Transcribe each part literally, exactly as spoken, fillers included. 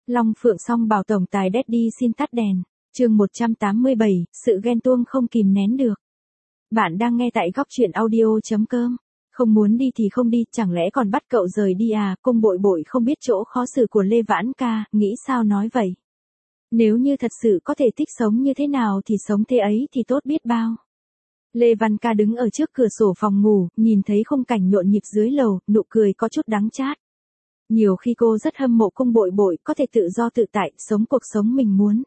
Long Phượng Song bảo tổng tài Daddy xin tắt đèn. Chương một trăm tám mươi bảy, sự ghen tuông không kìm nén được. Bạn đang nghe tại góc truyện audio chấm com. Không muốn đi thì không đi, chẳng lẽ còn bắt cậu rời đi à? Cung Bội Bội không biết chỗ khó xử của Lê Vãn Ca, nghĩ sao nói vậy. Nếu như thật sự có thể thích sống như thế nào thì sống thế ấy thì tốt biết bao. Lê Văn Ca đứng ở trước cửa sổ phòng ngủ, nhìn thấy khung cảnh nhộn nhịp dưới lầu, nụ cười có chút đắng chát. Nhiều khi cô rất hâm mộ Cung Bội Bội có thể tự do tự tại, sống cuộc sống mình muốn.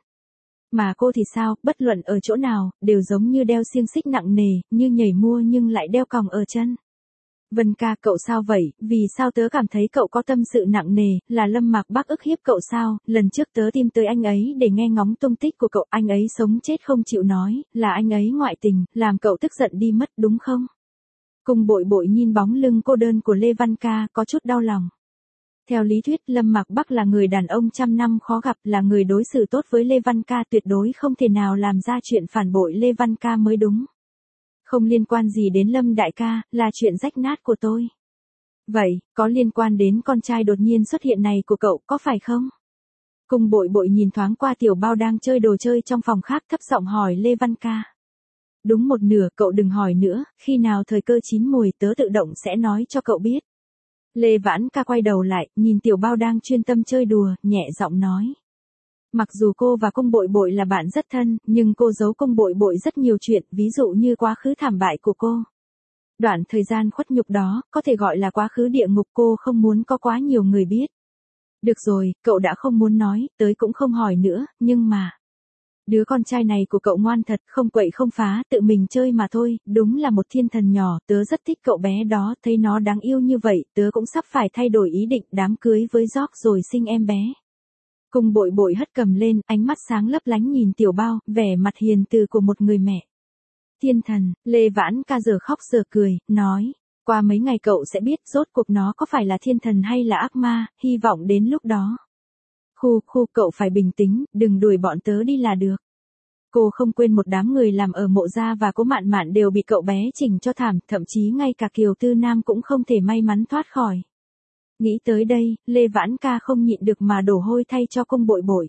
Mà cô thì sao, bất luận ở chỗ nào, đều giống như đeo xiềng xích nặng nề, như nhảy mua nhưng lại đeo còng ở chân. Vân Ca, cậu sao vậy, vì sao tớ cảm thấy cậu có tâm sự nặng nề, là Lâm Mạc Bắc ức hiếp cậu sao? Lần trước tớ tìm tới anh ấy để nghe ngóng tung tích của cậu, anh ấy sống chết không chịu nói, là anh ấy ngoại tình, làm cậu tức giận đi mất đúng không? Cung Bội Bội nhìn bóng lưng cô đơn của Lê Văn Ca, có chút đau lòng. Theo lý thuyết, Lâm Mạc Bắc là người đàn ông trăm năm khó gặp, là người đối xử tốt với Lê Văn Ca, tuyệt đối không thể nào làm ra chuyện phản bội Lê Văn Ca mới đúng. Không liên quan gì đến Lâm đại ca, là chuyện rách nát của tôi. Vậy, có liên quan đến con trai đột nhiên xuất hiện này của cậu, có phải không? Cung Bội Bội nhìn thoáng qua Tiểu Bao đang chơi đồ chơi trong phòng khác, thấp giọng hỏi Lê Văn Ca. Đúng một nửa, cậu đừng hỏi nữa, khi nào thời cơ chín mùi tớ tự động sẽ nói cho cậu biết. Lê Vãn Ca quay đầu lại, nhìn Tiểu Bao đang chuyên tâm chơi đùa, nhẹ giọng nói. Mặc dù cô và Cung Bội Bội là bạn rất thân, nhưng cô giấu Cung Bội Bội rất nhiều chuyện, ví dụ như quá khứ thảm bại của cô. Đoạn thời gian khuất nhục đó, có thể gọi là quá khứ địa ngục, cô không muốn có quá nhiều người biết. Được rồi, cậu đã không muốn nói, tới cũng không hỏi nữa, nhưng mà... Đứa con trai này của cậu ngoan thật, không quậy không phá, tự mình chơi mà thôi, đúng là một thiên thần nhỏ, tớ rất thích cậu bé đó, thấy nó đáng yêu như vậy, tớ cũng sắp phải thay đổi ý định đám cưới với George rồi sinh em bé. Cung Bội Bội hất cầm lên, ánh mắt sáng lấp lánh nhìn Tiểu Bao, vẻ mặt hiền từ của một người mẹ. Thiên thần, Lê Vãn Ca giờ khóc giờ cười, nói, qua mấy ngày cậu sẽ biết rốt cuộc nó có phải là thiên thần hay là ác ma, hy vọng đến lúc đó. Khu, khu, cậu phải bình tĩnh, đừng đuổi bọn tớ đi là được. Cô không quên một đám người làm ở Mộ Gia và Cố Mạn Mạn đều bị cậu bé chỉnh cho thảm, thậm chí ngay cả Kiều Tư Nam cũng không thể may mắn thoát khỏi. Nghĩ tới đây, Lê Vãn Ca không nhịn được mà đổ hôi thay cho Cung Bội Bội.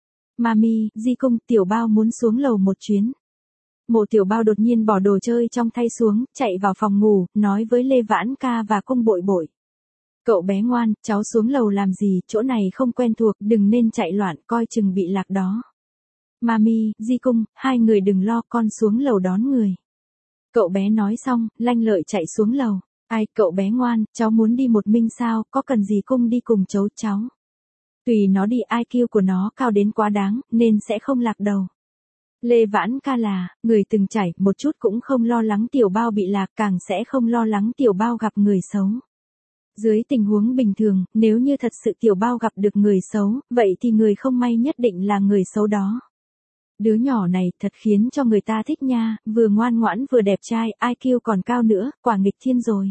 Mami, Di Cung, Tiểu Bao muốn xuống lầu một chuyến. Mộ Tiểu Bao đột nhiên bỏ đồ chơi trong thay xuống, chạy vào phòng ngủ, nói với Lê Vãn Ca và Cung Bội Bội. Cậu bé ngoan, cháu xuống lầu làm gì, chỗ này không quen thuộc, đừng nên chạy loạn, coi chừng bị lạc đó. Mami, Di Cung, hai người đừng lo, con xuống lầu đón người. Cậu bé nói xong, lanh lợi chạy xuống lầu. Ai, cậu bé ngoan, cháu muốn đi một mình sao, có cần gì Cung đi cùng cháu, cháu. Tùy nó đi, i kiu của nó cao đến quá đáng, nên sẽ không lạc đầu. Lê Vãn Ca là, người từng trải, một chút cũng không lo lắng Tiểu Bao bị lạc, càng sẽ không lo lắng Tiểu Bao gặp người xấu. Dưới tình huống bình thường, nếu như thật sự Tiểu Bao gặp được người xấu, vậy thì người không may nhất định là người xấu đó. Đứa nhỏ này thật khiến cho người ta thích nha, vừa ngoan ngoãn vừa đẹp trai, i kiu còn cao nữa, quả nghịch thiên rồi.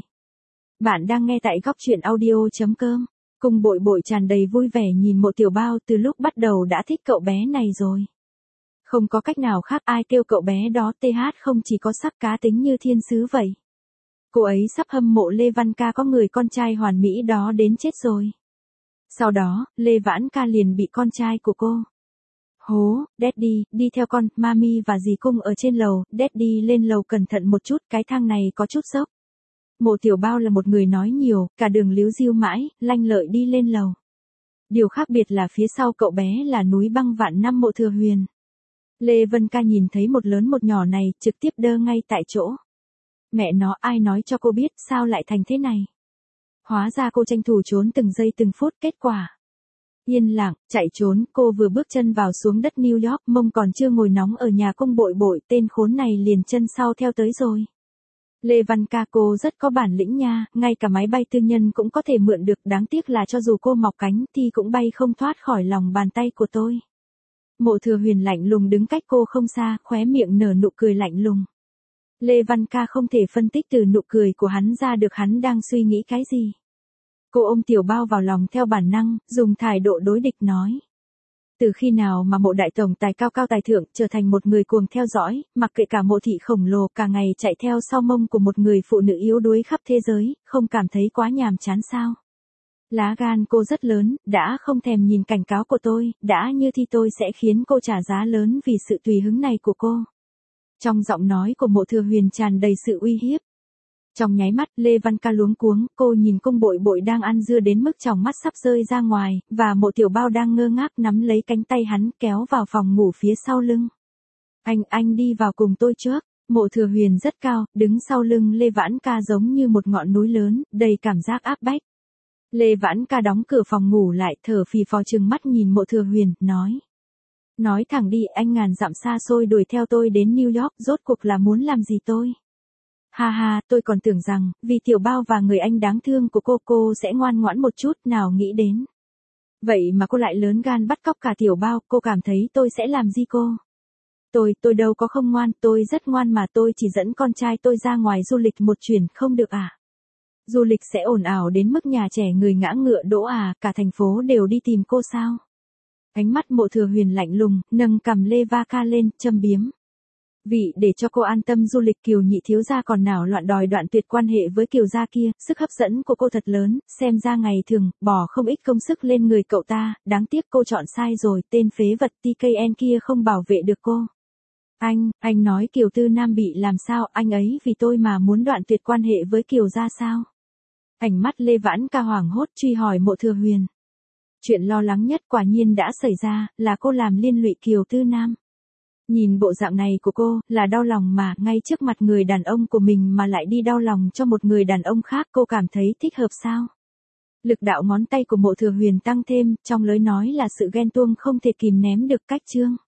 Bạn đang nghe tại góc truyện audio chấm com. Cung Bội Bội tràn đầy vui vẻ nhìn Mộ Tiểu Bao, từ lúc bắt đầu đã thích cậu bé này rồi. Không có cách nào khác, ai kêu cậu bé đó th không chỉ có sắc cá tính như thiên sứ vậy. Cô ấy sắp hâm mộ Lê Văn Ca có người con trai hoàn mỹ đó đến chết rồi. Sau đó, Lê Vãn Ca liền bị con trai của cô. Hố, Daddy, đi theo con, Mami và Dì Cung ở trên lầu, Daddy lên lầu cẩn thận một chút, cái thang này có chút dốc. Mộ Tiểu Bao là một người nói nhiều, cả đường líu diu mãi, lanh lợi đi lên lầu. Điều khác biệt là phía sau cậu bé là núi băng vạn năm Mộ Thừa Huyền. Lê Vân Ca nhìn thấy một lớn một nhỏ này, trực tiếp đơ ngay tại chỗ. Mẹ nó, ai nói cho cô biết, sao lại thành thế này? Hóa ra cô tranh thủ trốn từng giây từng phút, kết quả. Yên lặng, chạy trốn, cô vừa bước chân vào xuống đất New York, mông còn chưa ngồi nóng ở nhà Cung Bội Bội, tên khốn này liền chân sau theo tới rồi. Lê Văn Ca, cô rất có bản lĩnh nha, ngay cả máy bay tư nhân cũng có thể mượn được, đáng tiếc là cho dù cô mọc cánh thì cũng bay không thoát khỏi lòng bàn tay của tôi. Mộ Thừa Huyền lạnh lùng đứng cách cô không xa, khóe miệng nở nụ cười lạnh lùng. Lê Văn Ca không thể phân tích từ nụ cười của hắn ra được hắn đang suy nghĩ cái gì. Cô ôm Tiểu Bao vào lòng theo bản năng, dùng thái độ đối địch nói. Từ khi nào mà Mộ đại tổng tài cao cao tài thượng trở thành một người cuồng theo dõi, mặc kệ cả Mộ thị khổng lồ cả ngày chạy theo sau mông của một người phụ nữ yếu đuối khắp thế giới, không cảm thấy quá nhàm chán sao? Lá gan cô rất lớn, đã không thèm nhìn cảnh cáo của tôi, đã như thì tôi sẽ khiến cô trả giá lớn vì sự tùy hứng này của cô. Trong giọng nói của Mộ Thừa Huyền tràn đầy sự uy hiếp. Trong nháy mắt, Lê Văn Ca luống cuống, cô nhìn Cung Bội Bội đang ăn dưa đến mức tròng mắt sắp rơi ra ngoài, và Mộ Tiểu Bao đang ngơ ngác nắm lấy cánh tay hắn kéo vào phòng ngủ phía sau lưng. Anh, anh đi vào cùng tôi trước. Mộ Thừa Huyền rất cao, đứng sau lưng Lê Vãn Ca giống như một ngọn núi lớn, đầy cảm giác áp bách. Lê Vãn Ca đóng cửa phòng ngủ lại, thở phì phò trừng mắt nhìn Mộ Thừa Huyền, nói. Nói thẳng đi, anh ngàn dặm xa xôi đuổi theo tôi đến New York, rốt cuộc là muốn làm gì tôi? Ha ha, tôi còn tưởng rằng, vì Tiểu Bao và người anh đáng thương của cô, cô sẽ ngoan ngoãn một chút, nào nghĩ đến. Vậy mà cô lại lớn gan bắt cóc cả Tiểu Bao, cô cảm thấy tôi sẽ làm gì cô? Tôi, tôi đâu có không ngoan, tôi rất ngoan mà, tôi chỉ dẫn con trai tôi ra ngoài du lịch một chuyến, không được à? Du lịch sẽ ồn ào đến mức nhà trẻ người ngã ngựa đỗ à, cả thành phố đều đi tìm cô sao? Ánh mắt Mộ Thừa Huyền lạnh lùng, nâng cằm Lê Va Ca lên, châm biếm. Vì để cho cô an tâm du lịch, Kiều nhị thiếu gia còn nào loạn đòi đoạn tuyệt quan hệ với Kiều gia kia, sức hấp dẫn của cô thật lớn, xem ra ngày thường, bỏ không ít công sức lên người cậu ta, đáng tiếc cô chọn sai rồi, tên phế vật tê ca en kia không bảo vệ được cô. Anh, anh nói Kiều Tư Nam bị làm sao, anh ấy vì tôi mà muốn đoạn tuyệt quan hệ với Kiều gia sao? Ánh mắt Lê Vãn Ca hoảng hốt truy hỏi Mộ Thừa Huyền. Chuyện lo lắng nhất quả nhiên đã xảy ra, là cô làm liên lụy Kiều Tư Nam. Nhìn bộ dạng này của cô, là đau lòng mà, ngay trước mặt người đàn ông của mình mà lại đi đau lòng cho một người đàn ông khác, cô cảm thấy thích hợp sao? Lực đạo ngón tay của Mộ Thừa Huyền tăng thêm, trong lời nói là sự ghen tuông không thể kìm nén được cách trương.